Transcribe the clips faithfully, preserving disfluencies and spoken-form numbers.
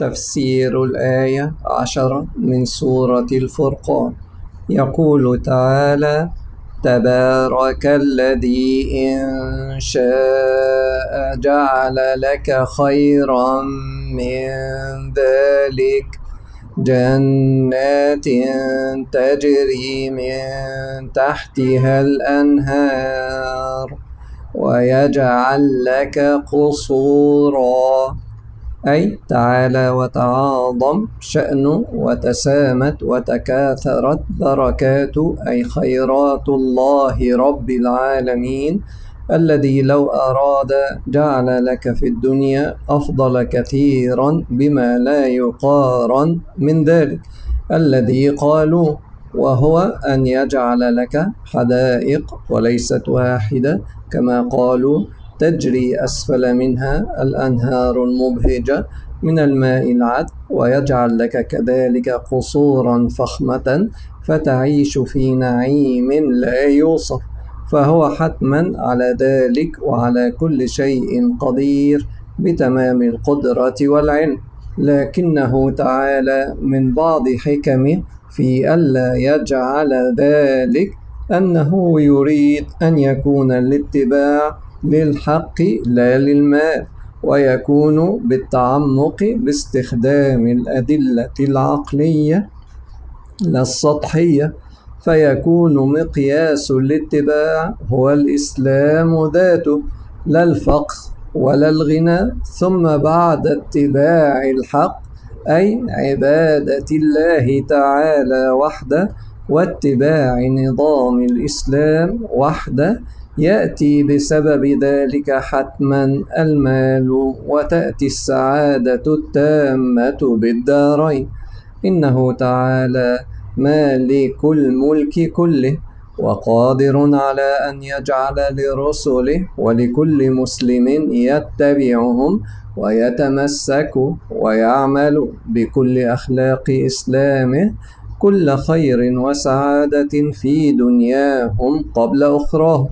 تفسير الآية عشرة من سورة الفرقان. يقول تعالى: تبارك الذي إن شاء جعل لك خيرا من ذلك جنات تجري من تحتها الأنهار ويجعل لك قصورا، أي تعالى وتعاظم شأنه وتسامت وتكاثرت بركاته، أي خيرات الله رب العالمين، الذي لو أراد جعل لك في الدنيا أفضل كثيرا بما لا يقارن من ذلك الذي قالوا، وهو أن يجعل لك حدائق وليست واحدة كما قالوا تجري أسفل منها الأنهار المبهجة من الماء العذب، ويجعل لك كذلك قصورا فخمة فتعيش في نعيم لا يوصف، فهو حتما على ذلك وعلى كل شيء قدير بتمام القدرة والعلم. لكنه تعالى من بعض حكمه في ألا يجعل ذلك أنه يريد أن يكون الاتباع للحق لا للمال، ويكون بالتعمق باستخدام الأدلة العقلية لا السطحية، فيكون مقياس الاتباع هو الإسلام ذاته لا الفقر ولا الغنى، ثم بعد اتباع الحق أي عبادة الله تعالى وحده واتباع نظام الإسلام وحده يأتي بسبب ذلك حتما المال، وتأتي السعادة التامة بالدارين. إنه تعالى مالك الملك كله وقادر على أن يجعل لرسله ولكل مسلم يتبعهم ويتمسك ويعمل بكل أخلاق إسلامه كل خير وسعادة في دنياهم قبل أخراهم،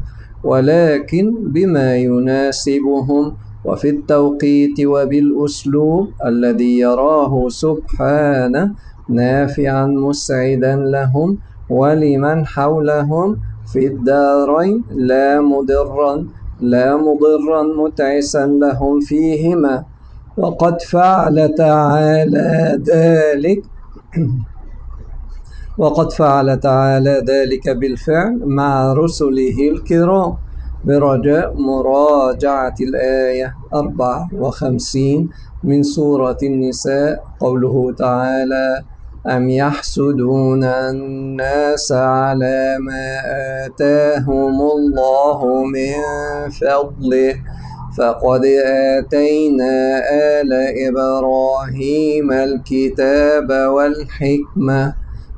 ولكن بما يناسبهم وفي التوقيت وبالأسلوب الذي يراه سبحانه نافعا مسعدا لهم ولمن حولهم في الدارين، لا مضرا لا مضرا متعسا لهم فيهما. وقد فعل تعالى ذلك وقد فعل تعالى ذلك بالفعل مع رسله الكرام، برجاء مراجعة الآية أربعة وخمسين من سورة النساء، قوله تعالى: أم يحسدون الناس على ما آتاهم الله من فضله فقد آتينا آل إبراهيم الكتاب والحكمة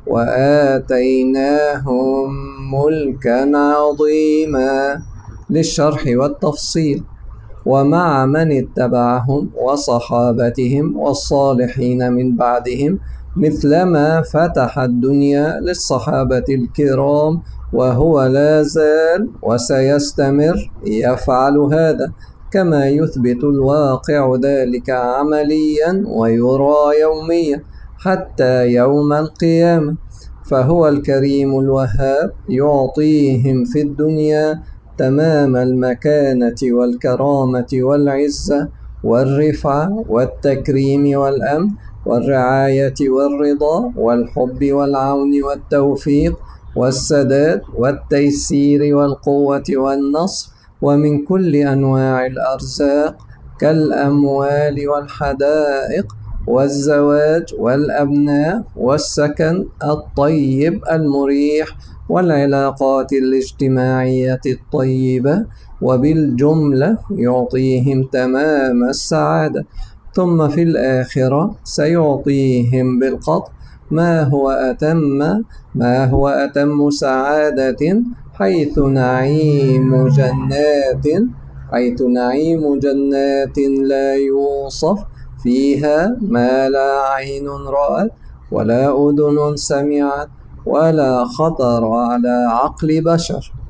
وآتيناهم ملكا عظيما، للشرح والتفصيل. ومع من اتبعهم وصحابتهم والصالحين من بعدهم مثلما فتح الدنيا للصحابة الكرام، وهو لا زال وسيستمر يفعل هذا، كما يثبت الواقع ذلك عمليا ويرى يوميا حتى يوم القيامة. فهو الكريم الوهاب يعطيهم في الدنيا تمام المكانة والكرامة والعزة والرفعة والتكريم والأمن والرعاية والرضا والحب والعون والتوفيق والسداد والتيسير والقوة والنصر، ومن كل أنواع الأرزاق كالأموال والحدائق والزواج والأبناء والسكن الطيب المريح والعلاقات الاجتماعية الطيبة، وبالجملة يعطيهم تمام السعادة. ثم في الآخرة سيعطيهم بالقطع ما هو أتم ما هو أتم سعادة، حيث نعيم جنات حيث نعيم جنات لا يوصف فيها ما لا عين رأت ولا أذن سمعت ولا خطر على عقل بشر.